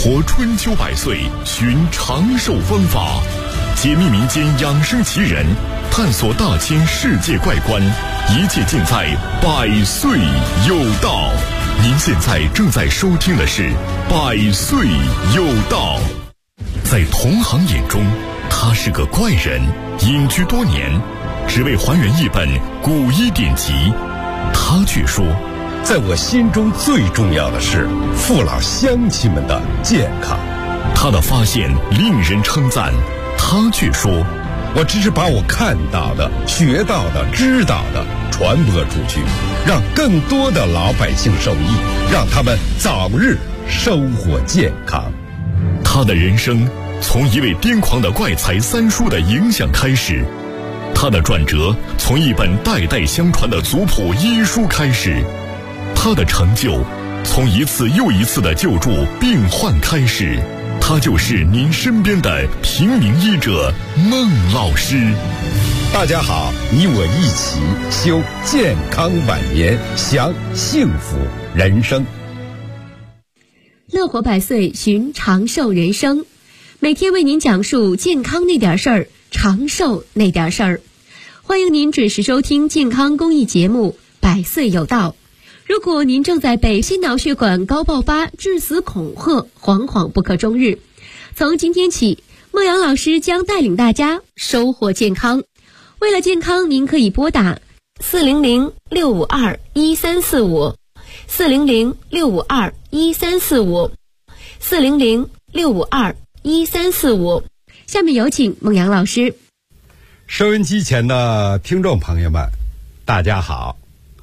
活春秋百岁，寻长寿方法，解密民间养生奇人，探索大千世界怪观，一切尽在百岁有道。您现在正在收听的是百岁有道。在同行眼中，他是个怪人，隐居多年，只为还原一本古医典籍。他却说， 在我心中最重要的是父老乡亲们的健康。 他的发现令人称赞，他却说， 我只是把我看到的、学到的、知道的传播出去，让更多的老百姓受益，让他们早日收获健康。 他的人生从一位癫狂的怪才三叔的影响开始，他的转折从一本代代相传的族谱医书开始，他的成就从一次又一次的救助病患开始。他就是您身边的平民医者孟老师。 大家好，你我一起修健康晚年，享幸福人生。 乐活百岁，寻长寿人生，每天为您讲述健康那点事儿，长寿那点事儿。欢迎您准时收听健康公益节目《百岁有道》。如果您正在被心脑血管高爆发、致死恐吓，惶惶不可终日，从今天起，孟阳老师将带领大家收获健康。为了健康，您可以拨打400-652-1345 400-652-1345 400-652-1345。下面有请孟阳老师。 收音机前的听众朋友们，大家好。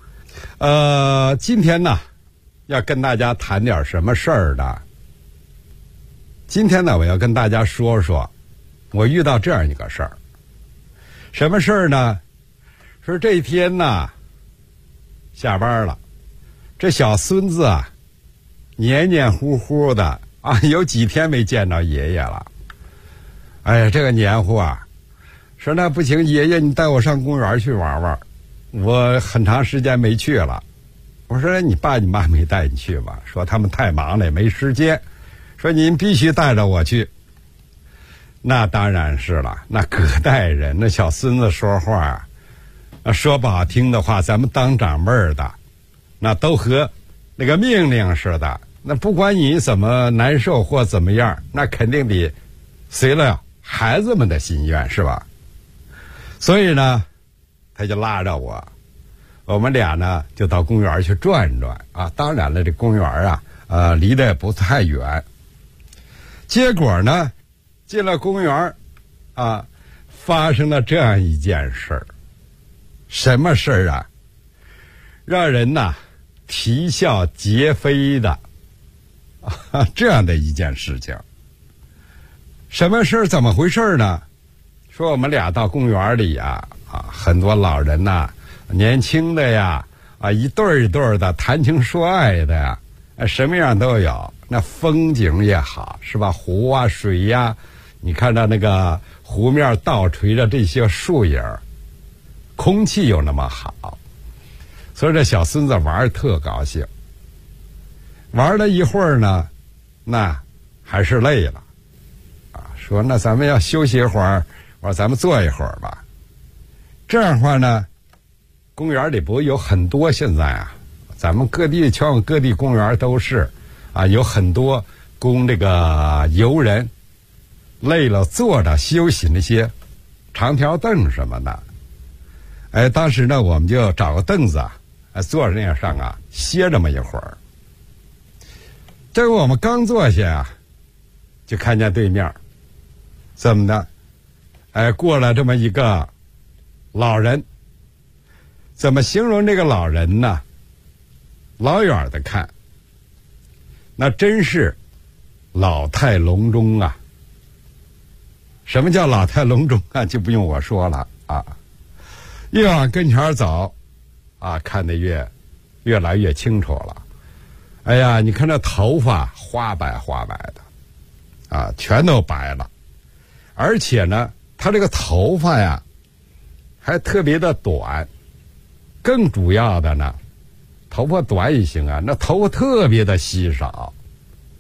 今天呢，要跟大家谈点什么事儿呢？今天呢，我要跟大家说说，我遇到这样一个事儿。什么事儿呢？说这一天呢，下班了，这小孙子啊，黏黏糊糊的啊，有几天没见着爷爷了。哎呀，这个黏糊啊，说那不行，爷爷你带我上公园去玩玩。我很长时间没去了。我说你爸你妈没带你去吧？说他们太忙了，也没时间。说您必须带着我去。那当然是了，那隔代人，那小孙子说话说不好听的话，咱们当长辈的那都和那个命令似的，那不管你怎么难受或怎么样，那肯定得随了孩子们的心愿，是吧？所以呢，他就拉着我们俩呢就到公园去转转啊。当然了，这公园啊离得也不太远。结果呢，进了公园啊，发生了这样一件事儿。什么事儿啊？让人呐啼笑皆非的这样的一件事情。什么事儿？怎么回事呢？说我们俩到公园里呀很多老人呐，年轻的呀一对儿一对儿的谈情说爱的呀，什么样都有。那风景也好，是吧？湖啊水呀，你看到那个湖面倒垂着这些树影，空气又那么好，所以这小孙子玩儿特高兴。玩了一会儿呢，那还是累了说那咱们要休息一会儿，我说咱们坐一会儿吧。这样的话呢，公园里不有很多，现在咱们全国各地公园都是有很多供这个游人累了坐着休息那些长条凳什么的。当时呢，我们就找个凳子坐着那上歇这么一会儿。这我们刚坐下就看见对面怎么的过了这么一个老人。怎么形容这个老人呢？老远的看，那真是老态龙钟啊。什么叫老态龙钟就不用我说了越往跟前走看得越来越清楚了。哎呀，你看这头发花白花白的全都白了。而且呢，他这个头发呀还特别的短。更主要的呢，头发短也行那头发特别的稀少。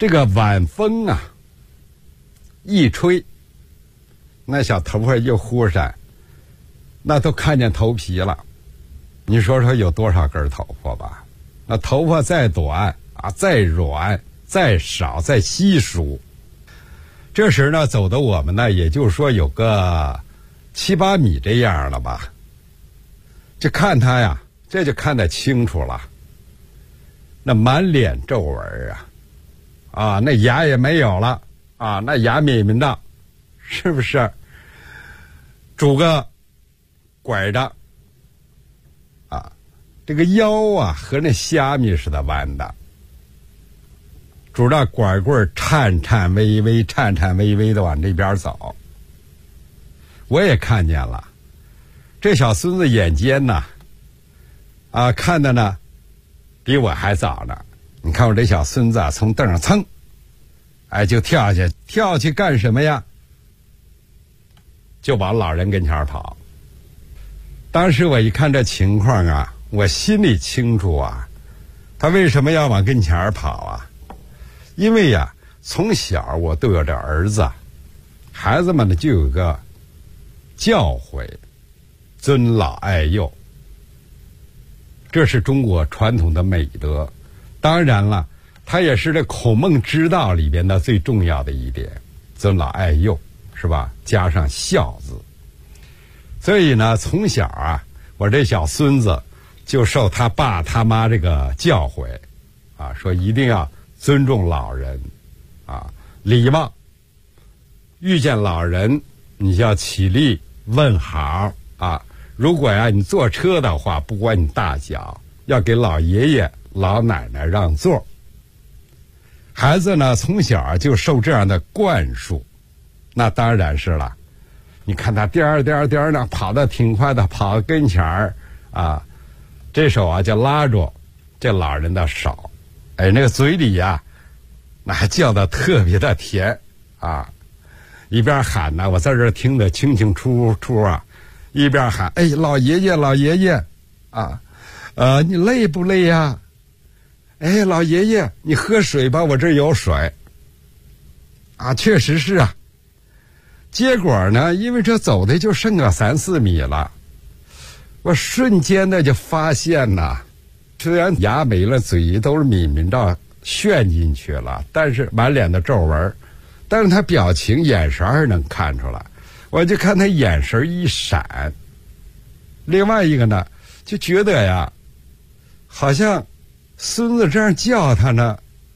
这个晚风啊一吹，那小头发一忽闪，那都看见头皮了。你说说有多少根头发吧？那头发再短啊，再软，再少，再稀疏，这时呢走的我们呢，也就是说有个7、8米这样了吧。就看他呀，这就看得清楚了。那满脸皱纹啊，那牙也没有了啊，那牙抿抿的，是不是？拄个拐着啊，这个腰啊和那虾米似的弯的，拄着拐棍颤颤巍巍的往这边走。我也看见了，这小孙子眼尖呐，啊，看的呢比我还早呢。你看我这小孙子啊，从凳上噌，哎，就跳下去，跳去干什么呀？就往老人跟前跑。当时我一看这情况啊，我心里清楚啊，他为什么要往跟前跑啊？因为呀，从小我都有这儿子，孩子们呢就有个教诲，尊老爱幼，这是中国传统的美德。当然了，它也是这孔孟之道里边的最重要的一点，尊老爱幼，是吧？加上孝字。所以呢，从小啊，我这小孙子就受他爸他妈这个教诲啊，说一定要尊重老人啊，礼貌，遇见老人你就要起立问好啊。如果呀你坐车的话，不管你大小，要给老爷爷老奶奶让座。孩子呢从小就受这样的灌输，那当然是了。你看他颠儿颠儿颠儿呢，跑得挺快的，跑到跟前儿啊，这手啊就拉住这老人的手，哎，那个嘴里呀，那还叫得特别的甜啊，一边喊呢，我在这儿听得清清楚楚啊，一边喊，哎，老爷爷老爷爷啊，你累不累呀？哎，老爷爷你喝水吧，我这儿有水啊。确实是啊。结果呢，因为这走的就剩个3、4米了，我瞬间的就发现呐，虽然牙没了，嘴都是抿抿着旋进去了，但是满脸的皱纹，但是他表情眼神还是能看出来。我就看他眼神一闪，另外一个呢就觉得呀，好像孙子这样叫他呢，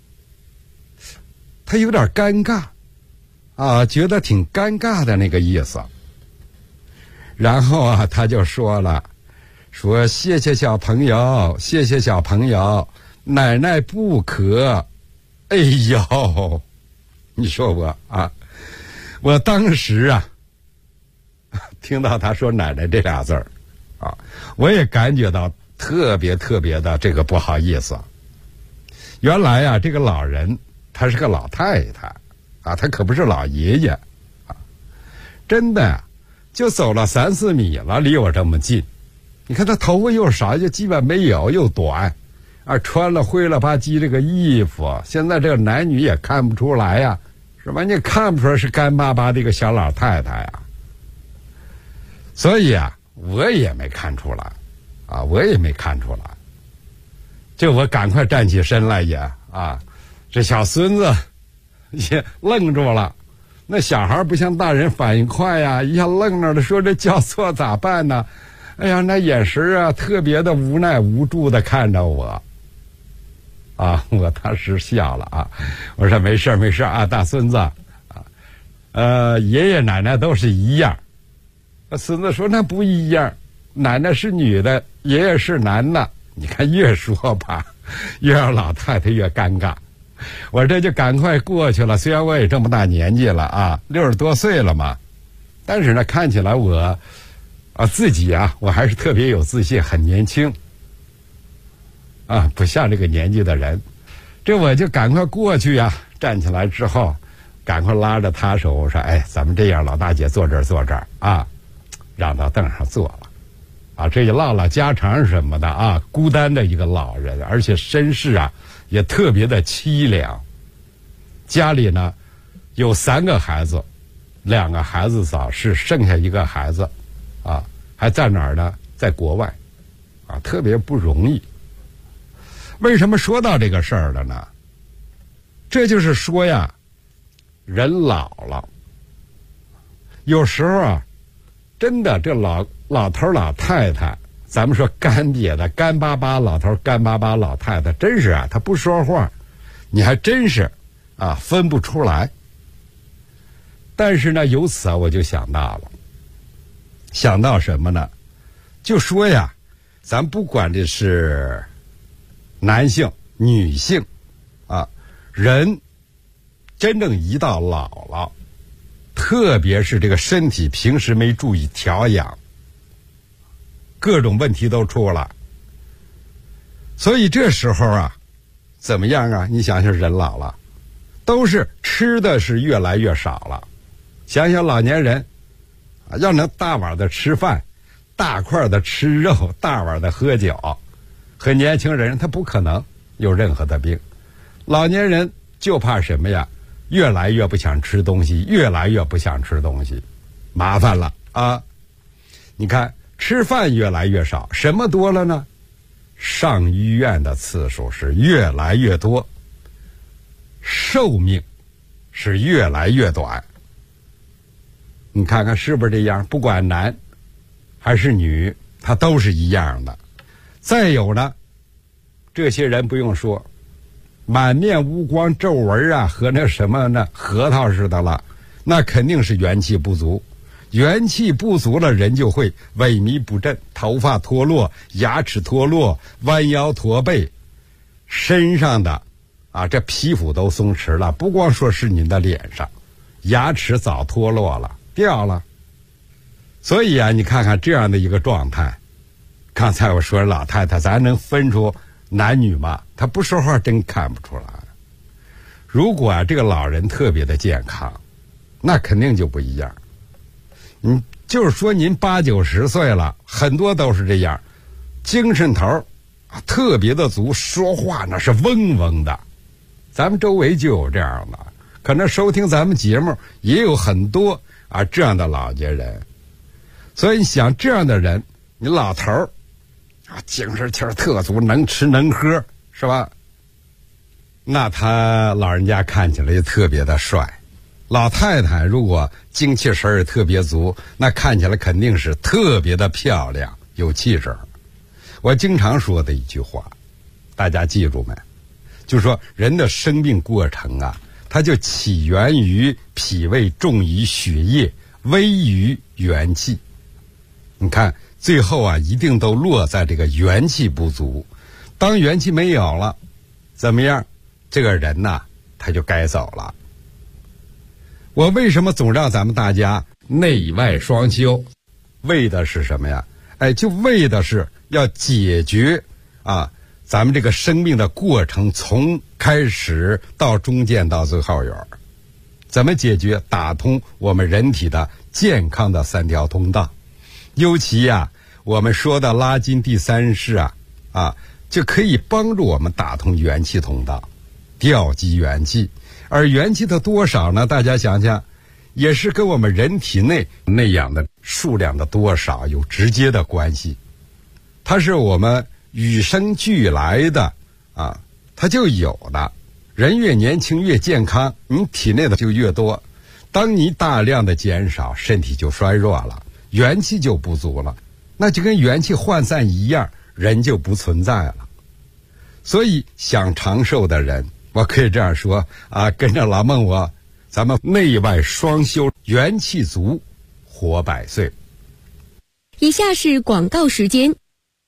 他有点尴尬啊，觉得挺尴尬的那个意思。然后啊他就说了，说谢谢小朋友，谢谢小朋友，奶奶不渴。哎呦，你说我啊，我当时啊听到他说奶奶这俩字儿啊，我也感觉到特别的这个不好意思。原来啊这个老人他是个老太太啊，他可不是老爷爷啊，真的呀，就走了3、4米了，离我这么近。你看他头发又少，就基本没有，又短啊，穿了灰了吧唧这个衣服，现在这个男女也看不出来呀，是吧？你看不出来是干巴巴的一个小老太太呀。所以啊我也没看出来啊，我也没看出来，就我赶快站起身来也啊，这小孙子也愣住了。那小孩不像大人反应快呀，一下愣那了，说这叫错咋办呢？哎呀，那眼神啊特别的无奈无助的看着我啊，我当时笑了啊，我说没事没事啊，大孙子啊，爷爷奶奶都是一样。孙子说那不一样，奶奶是女的，爷爷是男的。你看越说吧，越让老太太越尴尬。我这就赶快过去了，虽然我也这么大年纪了啊，60多岁了嘛，但是呢看起来我自己啊，我还是特别有自信，很年轻啊，不像这个年纪的人。这我就赶快过去呀，站起来之后赶快拉着他手，我说哎，咱们这样，老大姐坐这儿啊，让到凳上坐了啊，这也唠唠家常什么的啊，孤单的一个老人，而且身世啊也特别的凄凉。 家里呢有3个孩子，2个孩子早逝，剩下1个孩子啊，还在哪儿呢？在国外啊，特别不容易。为什么说到这个事儿了呢？这就是说呀，人老了，有时候啊，真的这老头老太太，咱们说干瘪的干巴巴老头干巴巴老太太，真是啊，他不说话，你还真是啊分不出来。但是呢，由此啊，我就想到了，想到什么呢？就说呀，咱不管这是男性、女性啊，人真正一到老了，特别是这个身体平时没注意调养，各种问题都出了。所以这时候啊，怎么样啊？你想想，人老了，都是吃的是越来越少了。想想老年人啊，要能大碗的吃饭，大块的吃肉，大碗的喝酒，和年轻人他不可能有任何的病。老年人就怕什么呀？越来越不想吃东西，越来越不想吃东西，麻烦了啊！你看吃饭越来越少，什么多了呢？上医院的次数是越来越多，寿命是越来越短。你看看是不是这样？不管男还是女，他都是一样的。再有呢，这些人不用说，满面无光、皱纹啊，和那什么呢核桃似的了，那肯定是元气不足。元气不足了，人就会萎靡不振，头发脱落，牙齿脱落，弯腰驼背，身上的啊这皮肤都松弛了，不光说是你的脸上，牙齿早脱落了，掉了。所以啊，你看看这样的一个状态，刚才我说老太太，咱能分出男女吗？她不说话真看不出来。如果啊这个老人特别的健康，那肯定就不一样。就是说您80、90岁了，很多都是这样，精神头啊特别的足，说话那是嗡嗡的。咱们周围就有这样的，可能收听咱们节目也有很多啊这样的老年人。所以你想这样的人，你老头儿啊精神气儿特足，能吃能喝，是吧？那他老人家看起来也特别的帅。老太太如果精气神儿特别足，那看起来肯定是特别的漂亮，有气质。我经常说的一句话，大家记住没？就说人的生命过程啊，它就起源于脾胃，重于血液，微于元气。你看最后啊，一定都落在这个元气不足。当元气没有了，怎么样？这个人呐，他就该走了。我为什么总让咱们大家内外双修？为的是什么呀？就为的是要解决啊，咱们这个生命的过程从开始到中间到最后缘。怎么解决？打通我们人体的健康的3条通道。尤其呀，我们说的拉筋第3式啊，就可以帮助我们打通元气通道，调集元气。而元气的多少呢？大家想想，也是跟我们人体内内养的数量的多少有直接的关系。它是我们与生俱来的啊，它就有的。人越年轻越健康，你体内的就越多。当你大量的减少，身体就衰弱了，元气就不足了，那就跟元气涣散一样，人就不存在了。所以想长寿的人，我可以这样说啊，跟着老孟咱们内外双修，元气足，活100岁。 以下是广告时间。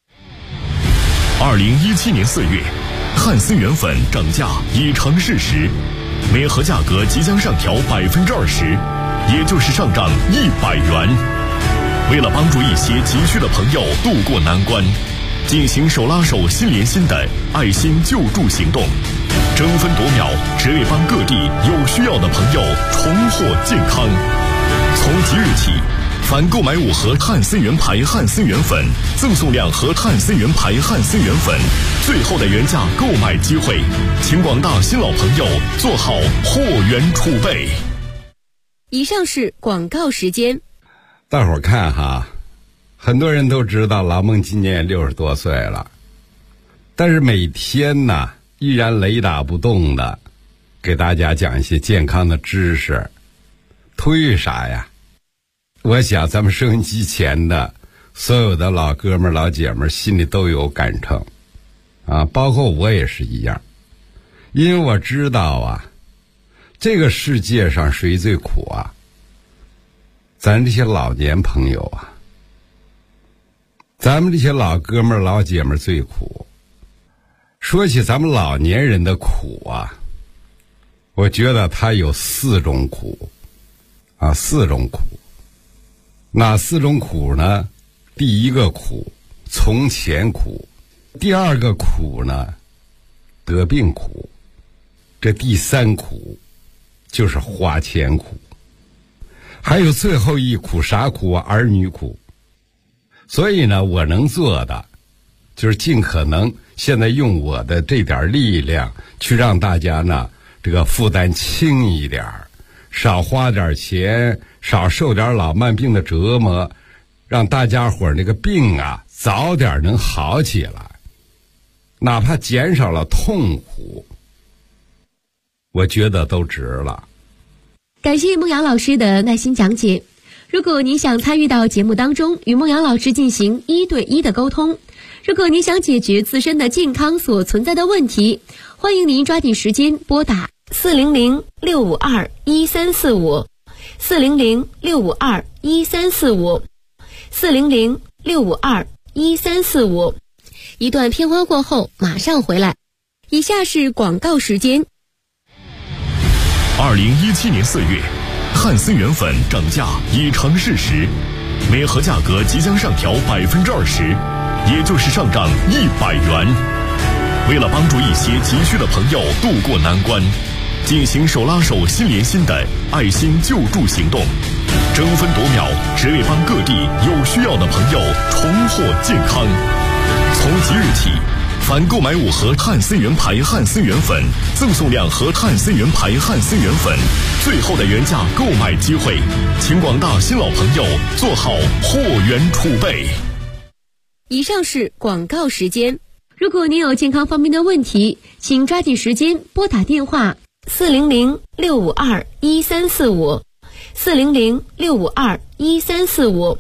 2017年4月，汉森源粉涨价已成事实，每盒价格即将上调20%，也就是上涨100元。为了帮助一些急需的朋友渡过难关，进行手拉手心连心的爱心救助行动，争分夺秒，只为帮各地有需要的朋友重获健康。从即日起， 凡购买5盒汉森源牌汉森源粉，赠送2盒汉森源牌汉森源粉，最后的原价购买机会，请广大新老朋友做好货源储备。 以上是广告时间。 大伙儿看哈，很多人都知道老孟今年也60多岁了，但是每天呢依然雷打不动的给大家讲一些健康的知识。图于啥呀？我想咱们收音机前的所有的老哥们儿老姐们儿心里都有感触啊，包括我也是一样。因为我知道啊，这个世界上谁最苦啊？咱这些老年朋友啊，咱们这些老哥们儿老姐们儿最苦。说起咱们老年人的苦啊，我觉得它有4种苦啊，4种苦。哪4种苦呢？第一个苦，从前苦；第二个苦呢，得病苦；这第3苦就是花钱苦。还有最后一苦，啥苦啊？儿女苦。所以呢，我能做的就是尽可能现在用我的这点力量去让大家呢这个负担轻一点，少花点钱，少受点老慢病的折磨，让大家伙那个病啊早点能好起来，哪怕减少了痛苦，我觉得都值了。 感谢孟阳老师的耐心讲解。如果您想参与到节目当中，与孟阳老师进行1对1的沟通，如果您想解决自身的健康所存在的问题，欢迎您抓紧时间拨打400-652-1345 400-652-1345 400-652-1345。一段片花过后马上回来。以下是广告时间。 2017年4月，汉森源粉涨价已成事实，每盒价格即将上调20%，也就是上涨100元。为了帮助一些急需的朋友渡过难关，进行手拉手心连心的爱心救助行动，争分夺秒，只为帮各地有需要的朋友重获健康。从即日起，凡购买5盒汉森源牌汉森源粉，赠送2盒汉森源牌汉森源粉，最后的原价购买机会，请广大新老朋友做好货源储备。 以上是广告时间。如果您有健康方面的问题，请抓紧时间拨打电话400-652-1345 400-652-1345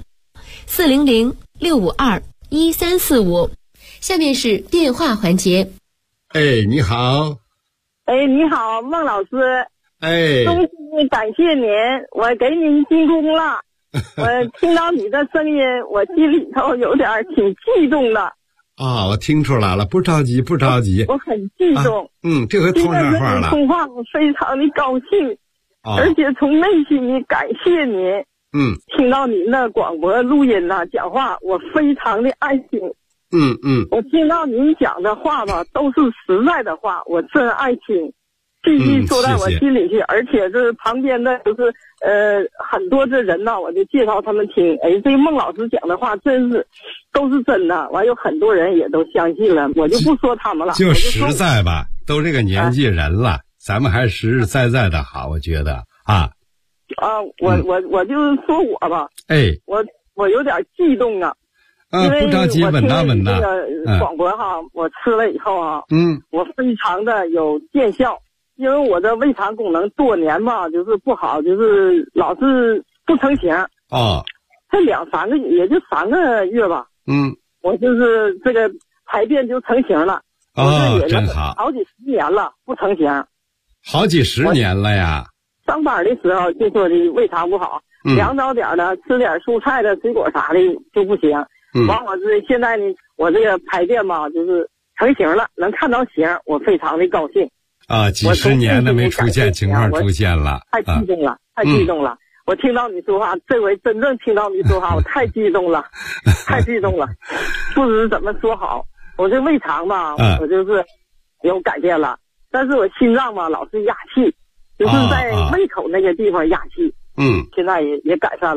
400-652-1345。下面是电话环节。 哎，你好。 哎，你好，孟老师。 哎， 衷心感谢您，我给您鞠躬了。我听到你的声音，我心里头有点挺激动的。 啊，我听出来了，不着急，不着急。 我很激动。 这回通上话了。 通话我非常的高兴，而且从内心里感谢您。听到您的广播录音呐，讲话我非常的爱听。我听到您讲的话吧，都是实在的话，我真爱听，句句说到我心里去。而且这旁边的就是很多的人呐，我就介绍他们听。哎，这孟老师讲的话真是都是真的，完有很多人也都相信了，我就不说他们了。 就实在吧，都这个年纪人了，咱们还实实在在的好，我觉得啊。 我就是说我吧， 哎， 我有点激动啊。因为不着急，稳当稳当。 这个广播哈，我吃了以后啊，我非常的有见效。因为我的胃肠功能多年吧，就是不好，就是老是不成型。这2-3个也就3个月吧。我就是这个排便就成型了。 真好。 好几10年了，不成型。 好几10年了呀。 上班的时候就说的胃肠不好，凉着点的，吃点蔬菜的、水果啥的就不行。完我现在呢，我这个排便吧，就是成型了，能看到形，我非常的高兴。 几十年的没出现情况出现了， 太激动了，太激动了！我听到你说话，这回真正听到你说话，我太激动了，太激动了，不知怎么说好。我这胃肠吧，我就是有改变了，但是我心脏吧老是压气，就是在胃口那个地方压气。现在也改善了。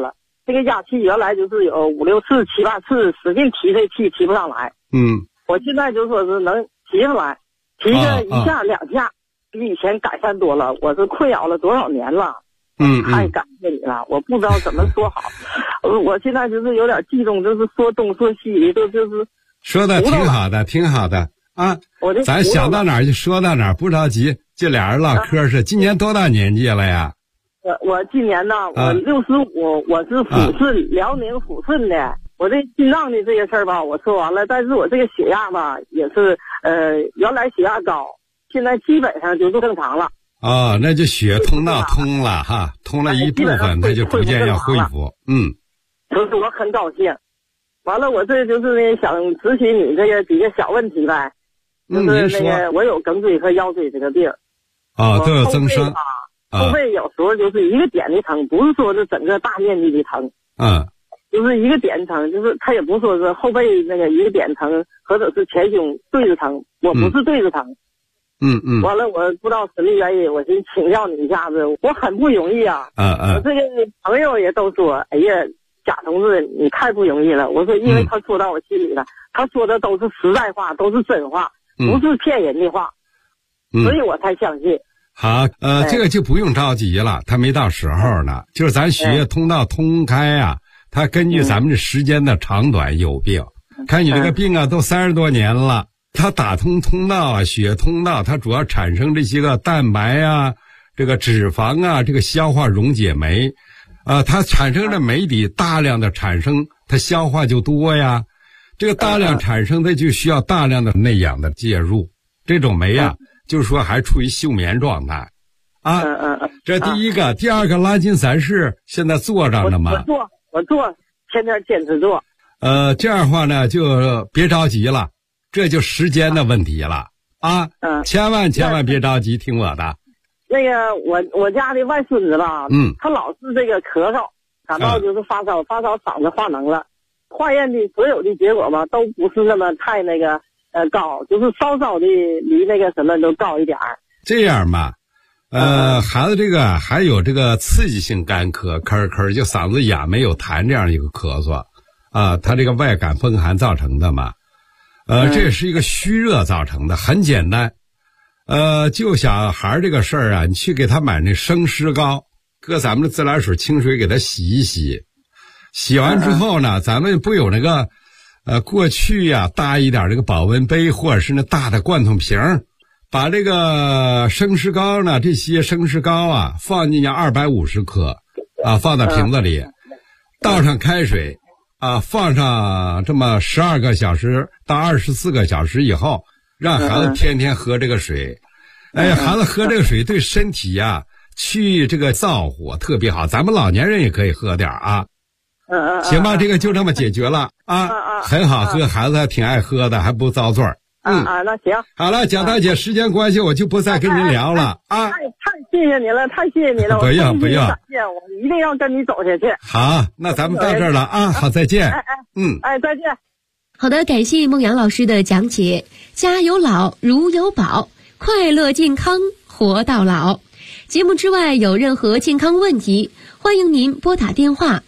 这个压气原来就是有5、6次、7、8次，使劲提这气提不上来。我现在就说是能提上来，提个1下2下，比以前改善多了。我是困扰了多少年了。太感谢你了，我不知道怎么说好。我现在就是有点激动，就是说东说西，就是说的挺好的，挺好的啊。咱想到哪儿就说到哪儿，不着急，就俩人唠嗑是。今年多大年纪了呀？ 我今年呢，我65，我是抚顺，辽宁抚顺的。我这心脏的这个事儿吧，我说完了，但是我这个血压吧，也是原来血压高，现在基本上就正常了。 那就血通道通了哈，通了一部分，它就逐渐要恢复。 就是我很高兴。完了，我这就是呢想咨询你这个几个小问题呗，就是那个我有梗椎和腰椎这个病。 都有增生。 后背有时候就是一个点的疼，不是说是整个大面积的疼。就是一个点疼，就是他也不说是后背那个一个点疼，或者是前胸对着疼，我不是对着疼。完了，我不知道什么原因，我就请教你一下子，我很不容易啊。我这个朋友也都说，哎呀，贾同志你太不容易了。我说，因为他说到我心里了，他说的都是实在话，都是真话，不是骗人的话，所以我才相信。 好，这个就不用着急了，他没到时候呢。就是咱血液通道通开啊，它根据咱们这时间的长短有病。看你这个病啊，都30多年了。它打通通道啊，血通道，它主要产生这些个蛋白啊，这个脂肪啊，这个消化溶解酶，它产生的酶体大量的产生，它消化就多呀。这个大量产生，它就需要大量的内氧的介入。这种酶啊，就是说还处于休眠状态，这第一个，第二个，拉筋散式现在做着呢吗？ 我做，天天坚持做。 这样的话呢，就别着急了。这就时间的问题了千万别着急，听我的。 那个我家的外孙子吧，他老是这个咳嗽，感冒就是发烧嗓子化脓了。化验的所有的结果吧，都不是那么太那个高，就是稍稍的离那个什么都高一点儿。 这样吧，孩子这个还有这个刺激性干咳，咳就嗓子哑没有痰这样一个咳嗽他这个外感风寒造成的嘛。这也是一个虚热造成的，很简单。就小孩这个事儿啊，你去给他买那生湿膏，搁咱们的自来水清水给他洗一洗，洗完之后呢，咱们不有那个过去呀大一点这个保温杯或者是那大的罐头瓶，把这个生湿膏呢，这些生湿膏啊放进去250克放到瓶子里，倒上开水放上这么12个小时到24个小时以后，让孩子天天喝这个水。孩子喝这个水对身体呀去这个燥火特别好，咱们老年人也可以喝点行吧，这个就这么解决了很好喝，孩子还挺爱喝的，还不遭罪。 那行。 好了，蒋大姐，时间关系我就不再跟您聊了太谢谢你了，太谢谢你了。 不要感谢，我一定要跟你走下去。 好，那咱们到这儿了好，再见。 再见。 好的，感谢孟阳老师的讲解。家有老，如有宝，快乐健康活到老。节目之外有任何健康问题，欢迎您拨打电话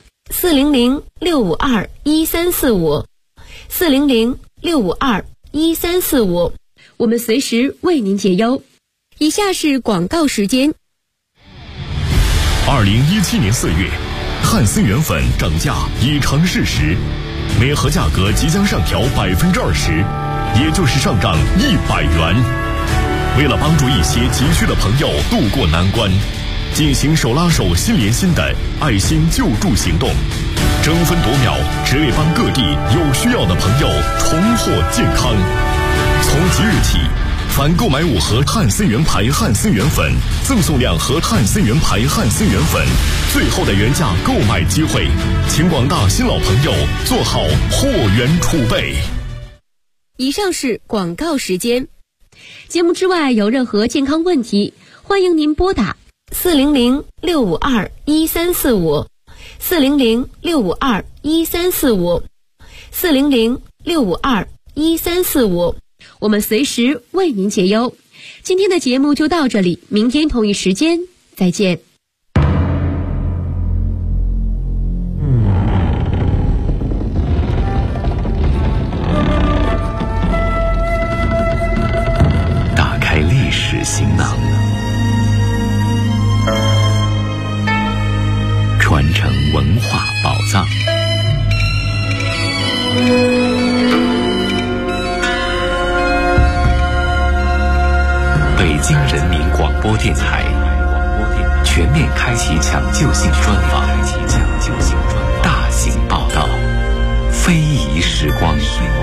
400-652-1345，400-652-1345，我们随时为您解忧。以下是广告时间。 2017年4月，汉森源粉涨价已成事实，每盒价格即将上调20%，也就是上涨100元。为了帮助一些急需的朋友渡过难关，进行手拉手心连心的爱心救助行动，争分夺秒，只为帮各地有需要的朋友重获健康。从即日起，凡购买5盒汉森源牌汉森源粉，赠送2盒汉森源牌汉森源粉，最后的原价购买机会，请广大新老朋友做好货源储备。 以上是广告时间。节目之外有任何健康问题，欢迎您拨打400-652-1345， 400-652-1345， 400-652-1345，我们随时为您解忧。今天的节目就到这里，明天同一时间再见。 播电台全面开启抢救性专访，大型报道，非遗时光。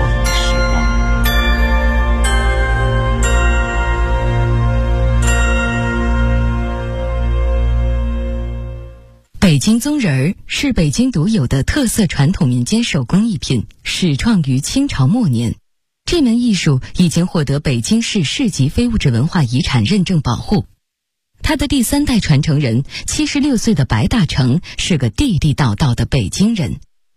北京宗人儿是北京独有的特色传统民间手工艺品，始创于清朝末年。这门艺术已经获得北京市市级非物质文化遗产认证保护。他的第3代传承人76岁的白大成是个地地道道的北京人。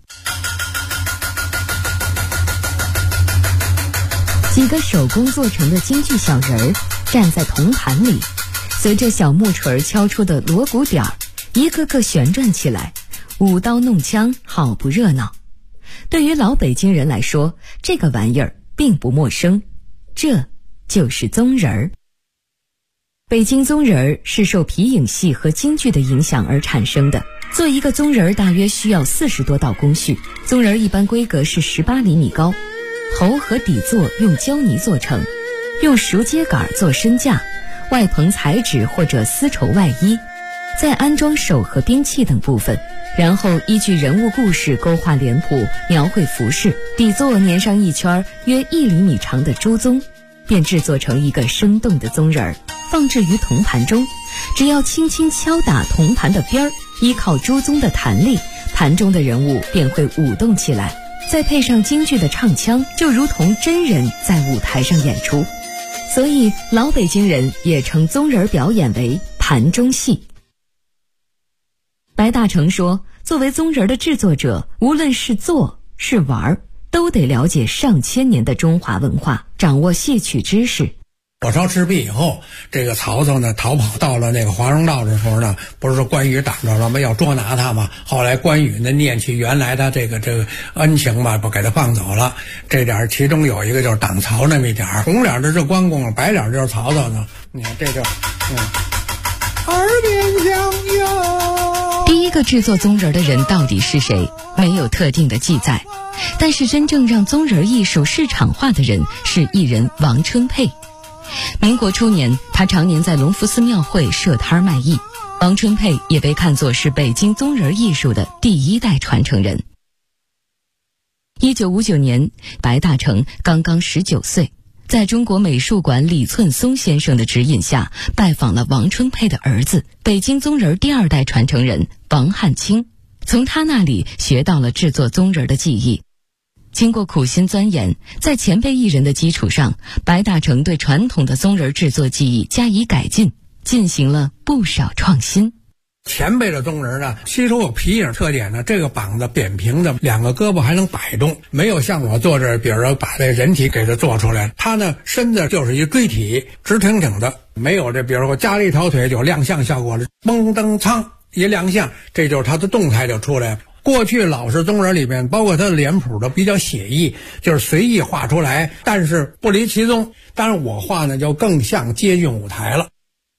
几个手工做成的京剧小人儿站在铜盘里，随着小木锤敲出的锣鼓点儿，一个个旋转起来，舞刀弄枪，好不热闹。对于老北京人来说，这个玩意儿并不陌生，这就是宗人儿。北京宗人儿是受皮影戏和京剧的影响而产生的。做一个宗人儿大约需要40多道工序，宗人儿一般规格是18厘米高，头和底座用胶泥做成，用熟秸秆做身架，外棚彩纸或者丝绸外衣，再安装手和兵器等部分，然后依据人物故事勾画脸谱，描绘服饰，底座粘上一圈约1厘米长的猪鬃，便制作成一个生动的宗人儿，放置于铜盘中。只要轻轻敲打铜盘的边儿，依靠猪鬃的弹力，盘中的人物便会舞动起来，再配上京剧的唱腔，就如同真人在舞台上演出。所以老北京人也称宗人表演为盘中戏。白大成说，作为宗人的制作者，无论是做是玩，都得了解上千年的中华文化，掌握戏曲知识。 火烧赤壁以后，这个曹操呢逃跑到了那个华容道的时候呢，不是说关羽挡着了吗？要捉拿他嘛。后来关羽呢念起原来他这个恩情嘛，不给他放走了。这点其中有一个就是挡曹那么一点，红脸的是关公，白脸就是曹操呢。你看这就耳边响哟。 第一个制作宗人的人到底是谁？没有特定的记载。但是真正让宗人艺术市场化的人是艺人王春佩。民国初年，他常年在隆福寺庙会设摊卖艺。王春佩也被看作是北京宗人艺术的第1代传承人。1959年，白大成刚刚19岁，在中国美术馆李寸松先生的指引下，拜访了王春佩的儿子，北京宗人第2代传承人王汉卿，从他那里学到了制作宗人的技艺。经过苦心钻研，在前辈艺人的基础上，白大成对传统的宗人制作技艺加以改进，进行了不少创新。 前辈的宗人呢，吸收有皮影特点呢，这个膀子扁平的，2个胳膊还能摆动，没有像我做这，比如说把这人体给它做出来，他呢身子就是一锥体，直挺挺的，没有这比如说加了一条腿就亮相效果了，嘣噔苍一亮相，这就是他的动态就出来了。过去老式宗人里面，包括他的脸谱都比较写意，就是随意画出来，但是不离其宗。当然我画呢就更像接近舞台了。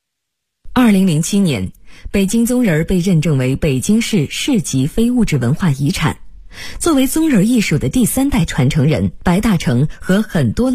2007年，北京宗人被认证为北京市市级非物质文化遗产。作为宗人艺术的第3代传承人，白大成和很多